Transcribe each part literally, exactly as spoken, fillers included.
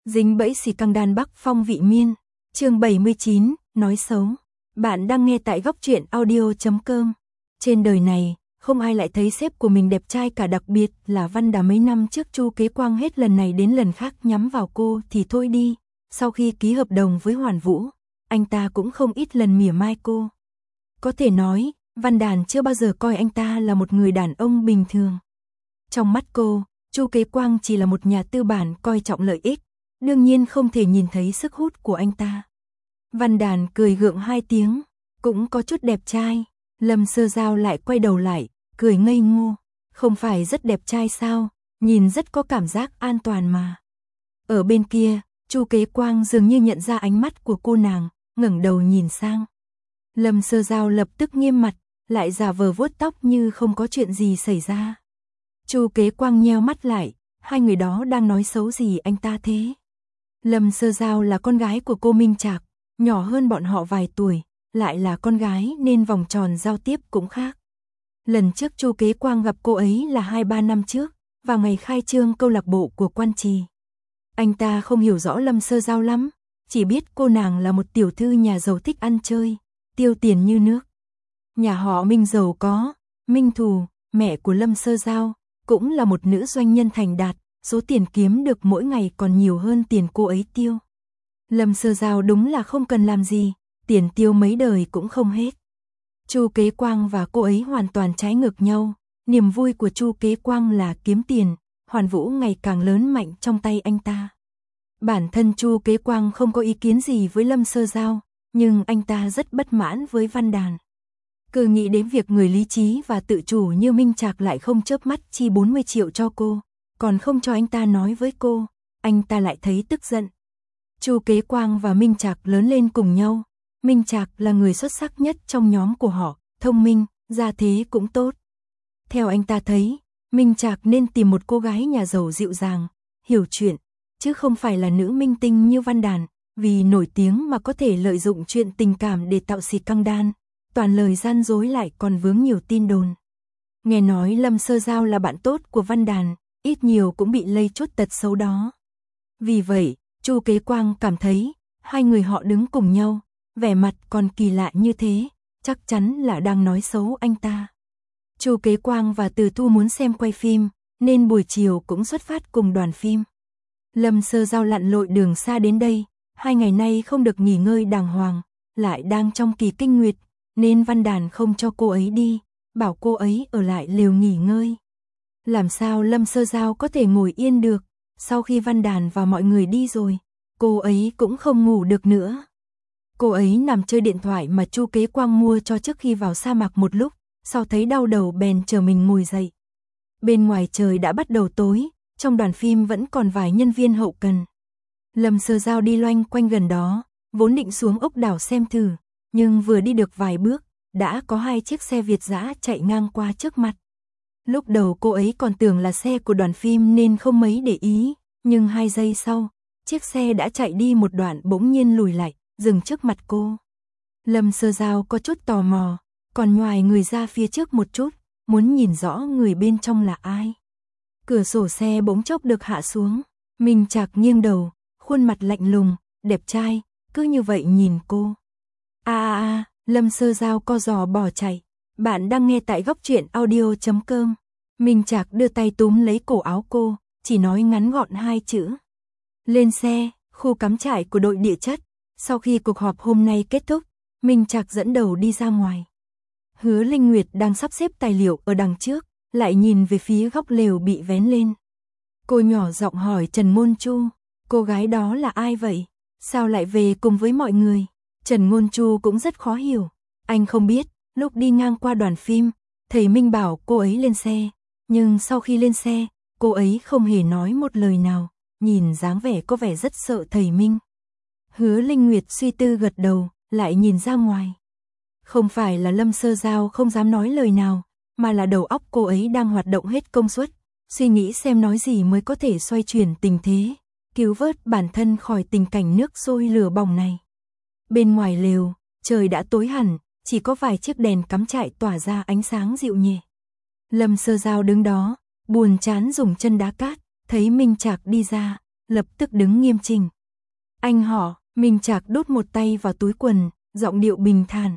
Dính bẫy xì căng đan Bắc Phong Vị Miên, chương bảy mươi chín, nói xấu. Bạn đang nghe tại góc truyện audio chấm com. Trên đời này, không ai lại thấy sếp của mình đẹp trai cả, đặc biệt là Văn Đà. Mấy năm trước Chu Kế Quang hết lần này đến lần khác nhắm vào cô thì thôi đi. Sau khi ký hợp đồng với Hoàn Vũ, anh ta cũng không ít lần mỉa mai cô. Có thể nói, Văn Đàn chưa bao giờ coi anh ta là một người đàn ông bình thường. Trong mắt cô, Chu Kế Quang chỉ là một nhà tư bản coi trọng lợi ích, đương nhiên không thể nhìn thấy sức hút của anh ta. Văn Đàn cười gượng hai tiếng, cũng có chút đẹp trai. Lâm Sơ Giao lại quay đầu lại, cười ngây ngô. Không phải rất đẹp trai sao, nhìn rất có cảm giác an toàn mà. Ở bên kia, Chu Kế Quang dường như nhận ra ánh mắt của cô nàng, ngẩng đầu nhìn sang. Lâm Sơ Giao lập tức nghiêm mặt, lại giả vờ vuốt tóc như không có chuyện gì xảy ra. Chu Kế Quang nheo mắt lại, hai người đó đang nói xấu gì anh ta thế? Lâm Sơ Giao là con gái của cô Minh Trạc, nhỏ hơn bọn họ vài tuổi, lại là con gái nên vòng tròn giao tiếp cũng khác. Lần trước Chu Kế Quang gặp cô ấy là hai ba năm trước, vào ngày khai trương câu lạc bộ của Quan Trì. Anh ta không hiểu rõ Lâm Sơ Giao lắm, chỉ biết cô nàng là một tiểu thư nhà giàu thích ăn chơi, tiêu tiền như nước. Nhà họ Minh giàu có, Minh Thù, mẹ của Lâm Sơ Giao, cũng là một nữ doanh nhân thành đạt, số tiền kiếm được mỗi ngày còn nhiều hơn tiền cô ấy tiêu. Lâm Sơ Giao đúng là không cần làm gì, tiền tiêu mấy đời cũng không hết. Chu Kế Quang và cô ấy hoàn toàn trái ngược nhau, niềm vui của Chu Kế Quang là kiếm tiền, Hoàn Vũ ngày càng lớn mạnh trong tay anh ta. Bản thân Chu Kế Quang không có ý kiến gì với Lâm Sơ Giao, nhưng anh ta rất bất mãn với Văn Đàn. Cứ nghĩ đến việc người lý trí và tự chủ như Minh Trạc lại không chớp mắt chi bốn mươi triệu cho cô, còn không cho anh ta nói với cô, anh ta lại thấy tức giận. Chu Kế Quang và Minh Trạc lớn lên cùng nhau, Minh Trạc là người xuất sắc nhất trong nhóm của họ, thông minh, gia thế cũng tốt. Theo anh ta thấy, Minh Trạc nên tìm một cô gái nhà giàu dịu dàng, hiểu chuyện, chứ không phải là nữ minh tinh như Văn Đàn, vì nổi tiếng mà có thể lợi dụng chuyện tình cảm để tạo xì căng đan, toàn lời gian dối lại còn vướng nhiều tin đồn. Nghe nói Lâm Sơ Giao là bạn tốt của Văn Đàn, ít nhiều cũng bị lây chút tật xấu đó. Vì vậy, Chu Kế Quang cảm thấy, hai người họ đứng cùng nhau, vẻ mặt còn kỳ lạ như thế, chắc chắn là đang nói xấu anh ta. Chu Kế Quang và Từ Thu muốn xem quay phim, nên buổi chiều cũng xuất phát cùng đoàn phim. Lâm Sơ Giao lặn lội đường xa đến đây, hai ngày nay không được nghỉ ngơi đàng hoàng, lại đang trong kỳ kinh nguyệt, nên Văn Đàn không cho cô ấy đi, bảo cô ấy ở lại lều nghỉ ngơi. Làm sao Lâm Sơ Giao có thể ngồi yên được, sau khi Văn Đàn và mọi người đi rồi, cô ấy cũng không ngủ được nữa. Cô ấy nằm chơi điện thoại mà Chu Kế Quang mua cho trước khi vào sa mạc một lúc, sau thấy đau đầu bèn chờ mình ngồi dậy. Bên ngoài trời đã bắt đầu tối, trong đoàn phim vẫn còn vài nhân viên hậu cần. Lâm Sơ Giao đi loanh quanh gần đó, vốn định xuống ốc đảo xem thử, nhưng vừa đi được vài bước, đã có hai chiếc xe Việt dã chạy ngang qua trước mặt. Lúc đầu cô ấy còn tưởng là xe của đoàn phim nên không mấy để ý, nhưng hai giây sau, chiếc xe đã chạy đi một đoạn bỗng nhiên lùi lại, dừng trước mặt cô. Lâm Sơ Giao có chút tò mò, còn nhoài người ra phía trước một chút, muốn nhìn rõ người bên trong là ai. Cửa sổ xe bỗng chốc được hạ xuống, Minh Trạc nghiêng đầu, khuôn mặt lạnh lùng, đẹp trai, cứ như vậy nhìn cô. A a a, Lâm Sơ Giao co giò bỏ chạy. Bạn đang nghe tại góc truyện audio chấm com. Minh Trạc đưa tay túm lấy cổ áo cô, chỉ nói ngắn gọn hai chữ. Lên xe, khu cắm trại của đội địa chất. Sau khi cuộc họp hôm nay kết thúc, Minh Trạc dẫn đầu đi ra ngoài. Hứa Linh Nguyệt đang sắp xếp tài liệu ở đằng trước, lại nhìn về phía góc lều bị vén lên. Cô nhỏ giọng hỏi Trần Ngôn Chu, cô gái đó là ai vậy? Sao lại về cùng với mọi người? Trần Ngôn Chu cũng rất khó hiểu. Anh không biết, lúc đi ngang qua đoàn phim, thầy Minh bảo cô ấy lên xe. Nhưng sau khi lên xe, cô ấy không hề nói một lời nào, nhìn dáng vẻ có vẻ rất sợ thầy Minh. Hứa Linh Nguyệt suy tư gật đầu, lại nhìn ra ngoài. Không phải là Lâm Sơ Giao không dám nói lời nào, mà là đầu óc cô ấy đang hoạt động hết công suất, suy nghĩ xem nói gì mới có thể xoay chuyển tình thế, cứu vớt bản thân khỏi tình cảnh nước sôi lửa bỏng này. Bên ngoài lều, trời đã tối hẳn, chỉ có vài chiếc đèn cắm trại tỏa ra ánh sáng dịu nhẹ. Lâm Sơ Giao đứng đó, buồn chán dùng chân đá cát, thấy Minh Trạc đi ra, lập tức đứng nghiêm chỉnh. Anh họ, Minh Trạc đút một tay vào túi quần, giọng điệu bình thản.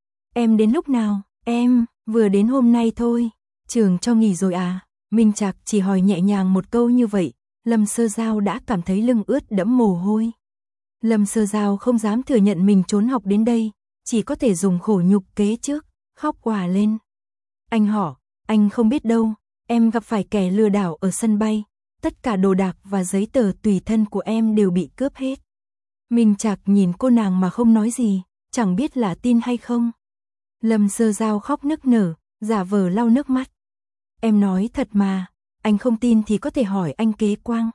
Em đến lúc nào? Em, vừa đến hôm nay thôi. Trường cho nghỉ rồi à? Minh Trạc chỉ hỏi nhẹ nhàng một câu như vậy, Lâm Sơ Giao đã cảm thấy lưng ướt đẫm mồ hôi. Lâm Sơ Giao không dám thừa nhận mình trốn học đến đây, chỉ có thể dùng khổ nhục kế trước, khóc òa lên. Anh họ, anh không biết đâu, em gặp phải kẻ lừa đảo ở sân bay, tất cả đồ đạc và giấy tờ tùy thân của em đều bị cướp hết. Minh Trạc nhìn cô nàng mà không nói gì, chẳng biết là tin hay không. Lâm Sơ Giao khóc nức nở, giả vờ lau nước mắt. Em nói thật mà, anh không tin thì có thể hỏi anh Kế Quang.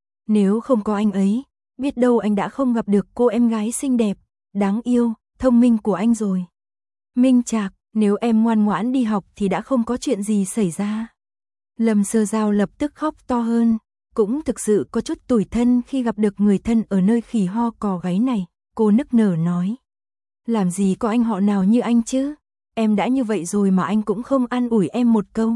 Nếu không có anh ấy, biết đâu anh đã không gặp được cô em gái xinh đẹp, đáng yêu, thông minh của anh rồi. Minh Trạc, nếu em ngoan ngoãn đi học thì đã không có chuyện gì xảy ra. Lâm Sơ Giao lập tức khóc to hơn, cũng thực sự có chút tủi thân khi gặp được người thân ở nơi khỉ ho cò gáy này, cô nức nở nói. Làm gì có anh họ nào như anh chứ, em đã như vậy rồi mà anh cũng không an ủi em một câu.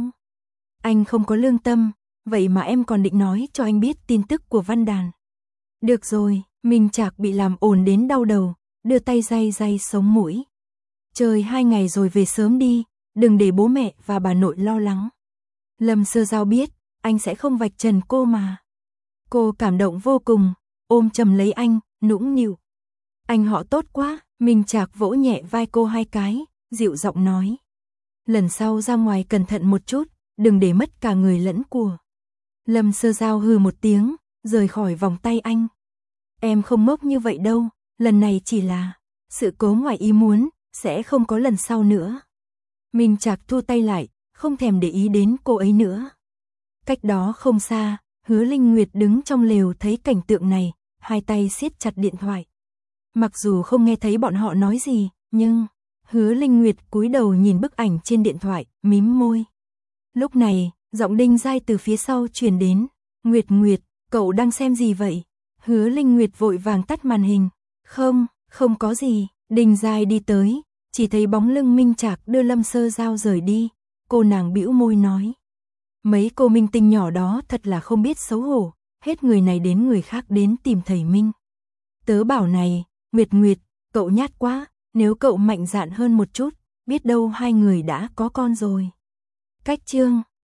Anh không có lương tâm, vậy mà em còn định nói cho anh biết tin tức của Văn Đàn. Được rồi, Minh Trạc bị làm ồn đến đau đầu, đưa tay day day sống mũi. Trời hai ngày rồi về sớm đi, đừng để bố mẹ và bà nội lo lắng. Lâm Sơ Giao biết, anh sẽ không vạch trần cô mà. Cô cảm động vô cùng, ôm chầm lấy anh, nũng nịu. Anh họ tốt quá, Minh Trạc vỗ nhẹ vai cô hai cái, dịu giọng nói. Lần sau ra ngoài cẩn thận một chút, đừng để mất cả người lẫn của. Lâm Sơ Giao hừ một tiếng, rời khỏi vòng tay anh. Em không ngốc như vậy đâu, lần này chỉ là sự cố ngoài ý muốn, sẽ không có lần sau nữa. Minh Trạc thu tay lại, không thèm để ý đến cô ấy nữa. Cách đó không xa, Hứa Linh Nguyệt đứng trong lều thấy cảnh tượng này, hai tay siết chặt điện thoại. Mặc dù không nghe thấy bọn họ nói gì, nhưng Hứa Linh Nguyệt cúi đầu nhìn bức ảnh trên điện thoại, mím môi. Lúc này, giọng Đinh Giai từ phía sau truyền đến. Nguyệt Nguyệt, cậu đang xem gì vậy? Hứa Linh Nguyệt vội vàng tắt màn hình. Không, không có gì. Đinh Giai đi tới, chỉ thấy bóng lưng Minh Trạc đưa Lâm Sơ Giao rời đi. Cô nàng bĩu môi nói. Mấy cô minh tinh nhỏ đó thật là không biết xấu hổ, hết người này đến người khác đến tìm thầy Minh. Tớ bảo này, Nguyệt Nguyệt, cậu nhát quá, nếu cậu mạnh dạn hơn một chút, biết đâu hai người đã có con rồi. Cách chương